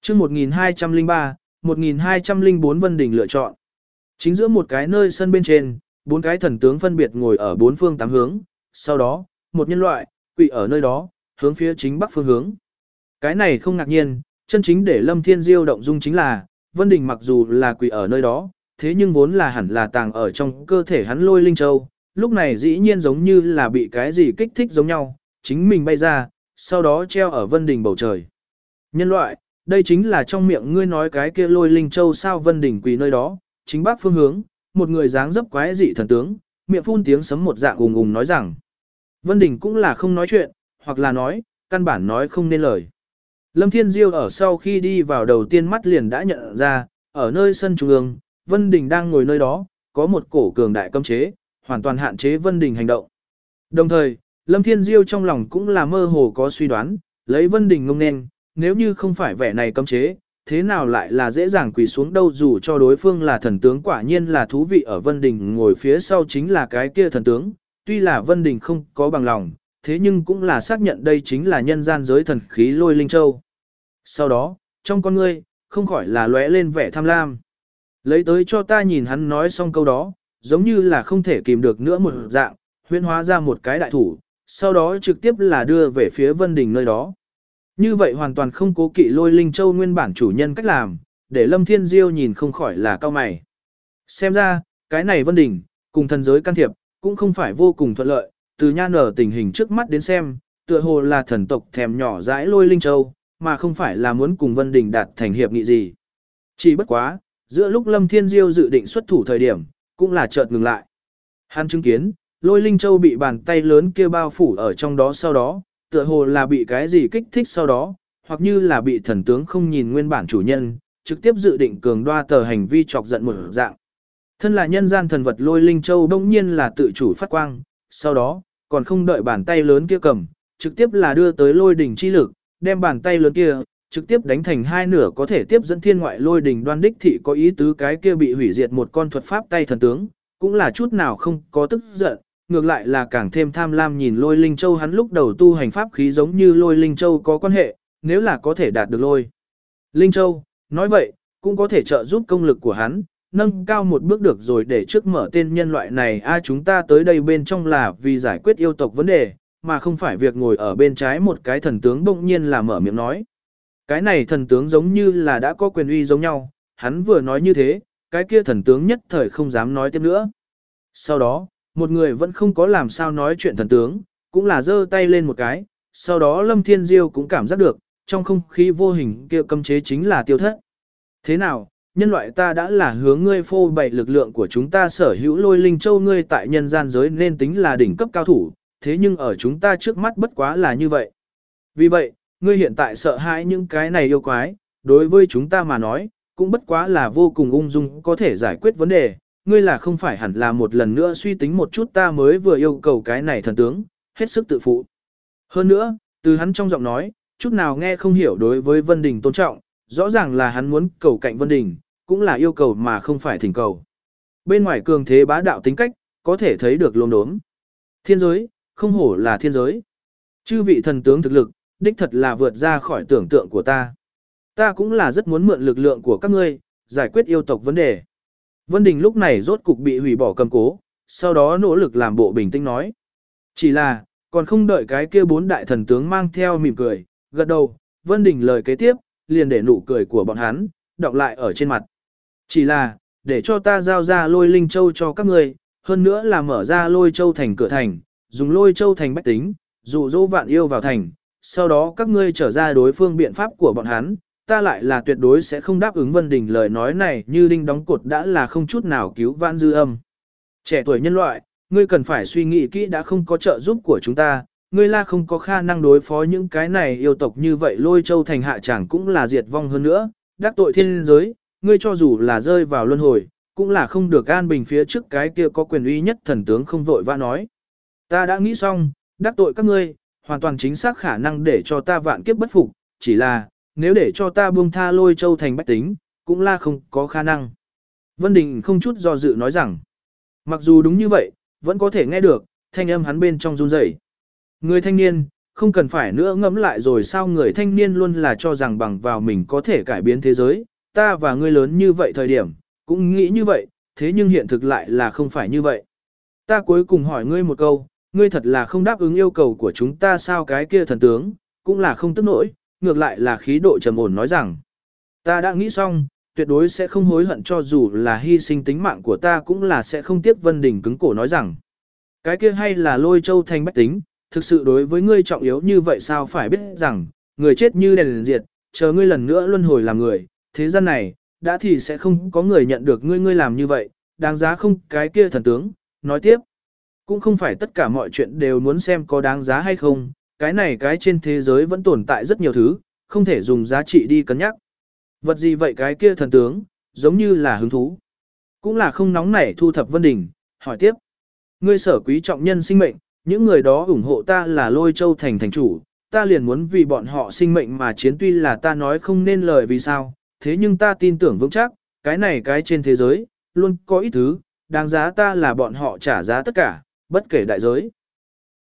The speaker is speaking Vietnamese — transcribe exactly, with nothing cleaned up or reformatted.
chương một nghìn hai trăm lẻ ba, một nghìn hai trăm lẻ bốn Vân Đình lựa chọn. Chính giữa một cái nơi sân bên trên, bốn cái thần tướng phân biệt ngồi ở bốn phương tám hướng, sau đó, một nhân loại, quỳ ở nơi đó, hướng phía chính bắc phương hướng. Cái này không ngạc nhiên, chân chính để Lâm Thiên Diêu động dung chính là, Vân Đình mặc dù là quỳ ở nơi đó, thế nhưng vốn là hẳn là tàng ở trong cơ thể hắn lôi linh châu, lúc này dĩ nhiên giống như là bị cái gì kích thích giống nhau, chính mình bay ra, sau đó treo ở Vân Đình bầu trời. Nhân loại, đây chính là trong miệng ngươi nói cái kia lôi linh châu sao? Vân Đình quỳ nơi đó, chính bắc phương hướng, một người dáng dấp quái dị thần tướng, miệng phun tiếng sấm một dạng ùng ùng nói rằng. Vân Đình cũng là không nói chuyện, hoặc là nói, căn bản nói không nên lời. Lâm Thiên Diêu ở sau khi đi vào đầu tiên mắt liền đã nhận ra, ở nơi sân trung ương, Vân Đình đang ngồi nơi đó, có một cổ cường đại cấm chế, hoàn toàn hạn chế Vân Đình hành động. Đồng thời, Lâm Thiên Diêu trong lòng cũng là mơ hồ có suy đoán, lấy Vân Đình ngông nên, nếu như không phải vẻ này cấm chế, thế nào lại là dễ dàng quỳ xuống đâu, dù cho đối phương là thần tướng. Quả nhiên là thú vị, ở Vân Đình ngồi phía sau chính là cái kia thần tướng, tuy là Vân Đình không có bằng lòng, thế nhưng cũng là xác nhận đây chính là nhân gian giới thần khí lôi linh châu. Sau đó, trong con ngươi, không khỏi là lóe lên vẻ tham lam. Lấy tới cho ta nhìn. Hắn nói xong câu đó, giống như là không thể kìm được nữa một dạng, huyễn hóa ra một cái đại thủ, sau đó trực tiếp là đưa về phía Vân Đình nơi đó. Như vậy hoàn toàn không cố kỵ lôi linh châu nguyên bản chủ nhân cách làm, để Lâm Thiên Diêu nhìn không khỏi là cau mày. Xem ra, cái này Vân Đình, cùng thần giới can thiệp, cũng không phải vô cùng thuận lợi, từ nhan ở tình hình trước mắt đến xem, tựa hồ là thần tộc thèm nhỏ dãi lôi linh châu, mà không phải là muốn cùng Vân Đình đạt thành hiệp nghị gì. Chỉ bất quá, giữa lúc Lâm Thiên Diêu dự định xuất thủ thời điểm, cũng là chợt ngừng lại. Hắn chứng kiến, lôi linh châu bị bàn tay lớn kia bao phủ ở trong đó, sau đó, tựa hồ là bị cái gì kích thích sau đó, hoặc như là bị thần tướng không nhìn nguyên bản chủ nhân, trực tiếp dự định cường đoa tờ hành vi chọc giận một dạng. Thân là nhân gian thần vật lôi linh châu bỗng nhiên là tự chủ phát quang, sau đó, còn không đợi bàn tay lớn kia cầm, trực tiếp là đưa tới lôi đỉnh chi lực, đem bàn tay lớn kia trực tiếp đánh thành hai nửa, có thể tiếp dẫn thiên ngoại lôi đỉnh đoan đích thị có ý tứ. Cái kia bị hủy diệt một con thuật pháp tay thần tướng, cũng là chút nào không có tức giận, ngược lại là càng thêm tham lam nhìn lôi linh châu. Hắn lúc đầu tu hành pháp khí giống như lôi linh châu có quan hệ, nếu là có thể đạt được lôi linh châu, nói vậy, cũng có thể trợ giúp công lực của hắn nâng cao một bước được rồi. Để trước mở tên nhân loại này a chúng ta tới đây bên trong là vì giải quyết yêu tộc vấn đề, mà không phải việc ngồi ở bên trái. Một cái thần tướng bỗng nhiên là mở miệng nói. Cái này thần tướng giống như là đã có quyền uy giống nhau, hắn vừa nói như thế, cái kia thần tướng nhất thời không dám nói tiếp nữa. Sau đó, một người vẫn không có làm sao nói chuyện thần tướng, cũng là giơ tay lên một cái, sau đó Lâm Thiên Diêu cũng cảm giác được, trong không khí vô hình kia cấm chế chính là tiêu thất. Thế nào, nhân loại ta đã là hướng ngươi phô bày lực lượng của chúng ta sở hữu lôi linh châu, ngươi tại nhân gian giới nên tính là đỉnh cấp cao thủ, thế nhưng ở chúng ta trước mắt bất quá là như vậy. Vì vậy, ngươi hiện tại sợ hãi những cái này yêu quái, đối với chúng ta mà nói, cũng bất quá là vô cùng ung dung có thể giải quyết vấn đề. Ngươi là không phải hẳn là một lần nữa suy tính một chút, ta mới vừa yêu cầu cái này thần tướng, hết sức tự phụ. Hơn nữa, từ hắn trong giọng nói, chút nào nghe không hiểu đối với Vân Đình tôn trọng, rõ ràng là hắn muốn cầu cạnh Vân Đình, cũng là yêu cầu mà không phải thỉnh cầu. Bên ngoài cường thế bá đạo tính cách, có thể thấy được lốm đốm. Thiên giới, không hổ là thiên giới. Chư vị thần tướng thực lực, đích thật là vượt ra khỏi tưởng tượng của ta. Ta cũng là rất muốn mượn lực lượng của các ngươi, giải quyết yêu tộc vấn đề. Vân Đình lúc này rốt cục bị hủy bỏ cầm cố, sau đó nỗ lực làm bộ bình tĩnh nói. Chỉ là, còn không đợi cái kia bốn đại thần tướng mang theo mỉm cười, gật đầu, Vân Đình lời kế tiếp, liền để nụ cười của bọn hắn, đọng lại ở trên mặt. Chỉ là, để cho ta giao ra lôi linh châu cho các ngươi, hơn nữa là mở ra lôi châu thành cửa thành, dùng lôi châu thành bách tính, dụ dỗ vạn yêu vào thành, sau đó các ngươi trở ra đối phương biện pháp của bọn hắn, ta lại là tuyệt đối sẽ không đáp ứng. Vân Đình lời nói này như đinh đóng cột, đã là không chút nào cứu vãn dư âm. Trẻ tuổi nhân loại, ngươi cần phải suy nghĩ kỹ, đã không có trợ giúp của chúng ta, ngươi là không có khả năng đối phó những cái này yêu tộc như vậy. Lôi châu thành hạ chẳng cũng là diệt vong, hơn nữa đắc tội thiên giới, ngươi cho dù là rơi vào luân hồi, cũng là không được an bình. Phía trước cái kia có quyền uy nhất thần tướng không vội vã nói. Ta đã nghĩ xong, đắc tội các ngươi, hoàn toàn chính xác khả năng để cho ta vạn kiếp bất phục, chỉ là, nếu để cho ta buông tha lôi châu thành bách tính, cũng là không có khả năng. Vân Đình không chút do dự nói rằng, mặc dù đúng như vậy, vẫn có thể nghe được, thanh âm hắn bên trong run rẩy. Người thanh niên, không cần phải nữa ngẫm lại rồi sao người thanh niên luôn là cho rằng bằng vào mình có thể cải biến thế giới, ta và ngươi lớn như vậy thời điểm, cũng nghĩ như vậy, thế nhưng hiện thực lại là không phải như vậy. Ta cuối cùng hỏi ngươi một câu, ngươi thật là không đáp ứng yêu cầu của chúng ta sao cái kia thần tướng, cũng là không tức nổi, ngược lại là khí độ trầm ổn nói rằng, ta đã nghĩ xong, tuyệt đối sẽ không hối hận cho dù là hy sinh tính mạng của ta cũng là sẽ không tiếc. Vân Đình cứng cổ nói rằng, cái kia hay là Lôi Châu thành bách tính, thực sự đối với ngươi trọng yếu như vậy sao phải biết rằng, người chết như đèn liền diệt, chờ ngươi lần nữa luân hồi làm người, thế gian này, đã thì sẽ không có người nhận được ngươi ngươi làm như vậy, đáng giá không cái kia thần tướng, nói tiếp. Cũng không phải tất cả mọi chuyện đều muốn xem có đáng giá hay không, cái này cái trên thế giới vẫn tồn tại rất nhiều thứ, không thể dùng giá trị đi cân nhắc. Vật gì vậy cái kia thần tướng, giống như là hứng thú. Cũng là không nóng nảy thu thập Vân Đình, hỏi tiếp. Ngươi sở quý trọng nhân sinh mệnh, những người đó ủng hộ ta là Lôi Châu thành thành chủ, ta liền muốn vì bọn họ sinh mệnh mà chiến tuy là ta nói không nên lời vì sao, thế nhưng ta tin tưởng vững chắc, cái này cái trên thế giới, luôn có ít thứ, đáng giá ta là bọn họ trả giá tất cả, bất kể đại giới.